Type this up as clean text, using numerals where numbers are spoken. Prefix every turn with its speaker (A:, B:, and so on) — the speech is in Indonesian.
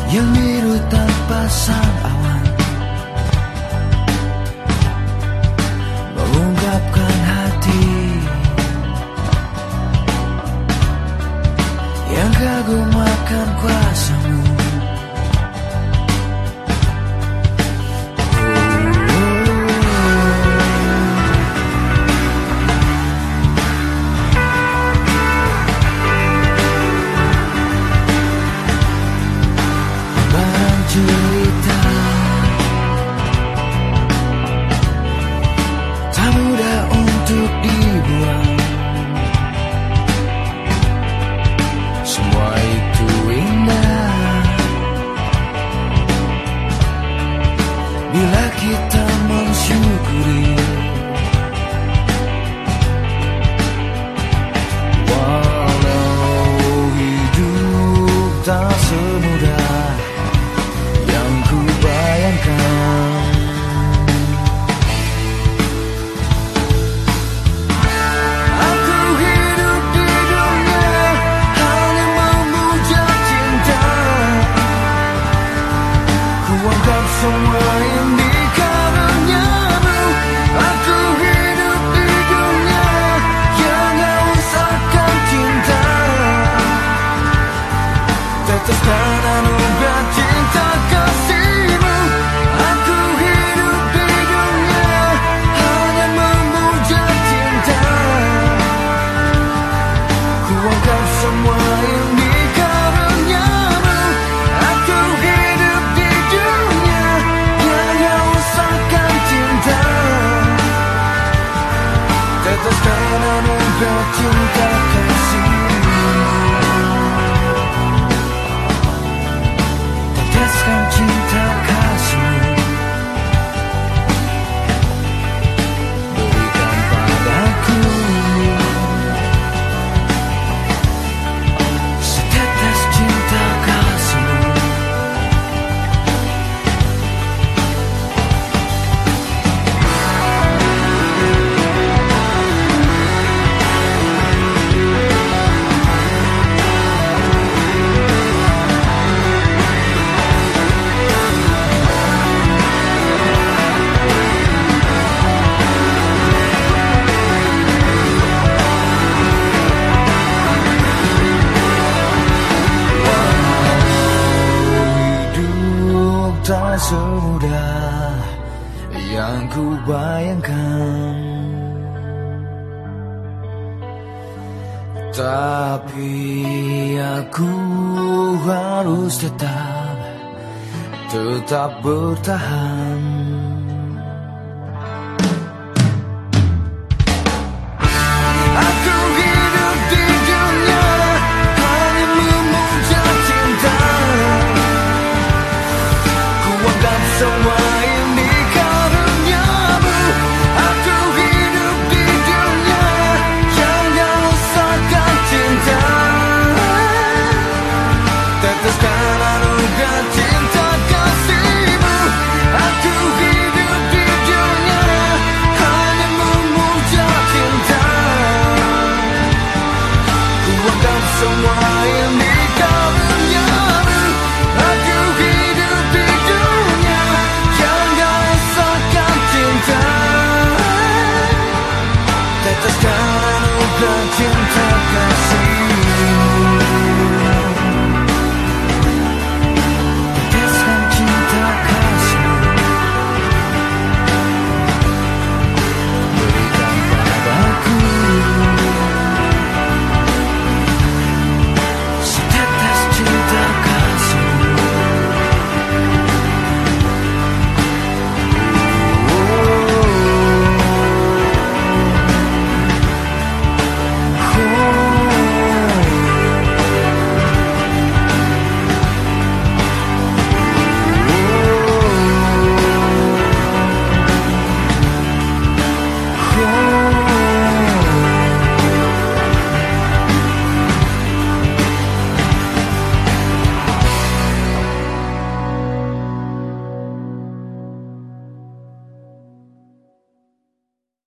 A: yang biru tanpa sang awan, mengungkapkan hati yang kagum akan kuasamu. Cerita tak mudah untuk dibuang, semua itu indah bila kita mensyukuri. Walau hidup tak semudah yang ku bayangkan, aku hidup di dunia hanya memuja cinta. Ku anggap semua ini karuniamu. Aku hidup di dunia yang haus akan cinta. Teteskan anugerah cinta kasihmu. Aku hidup di dunia hanya memuja cinta. Ku anggap semua ini karuniamu. Aku hidup di dunia yang haus akan cinta. Teteskan anugerah cinta kasihmu. Teteskan cinta kasihmu, berikan padaku setetes cinta kasihmu. Tak semudah yang ku bayangkan, tapi aku harus tetap bertahan.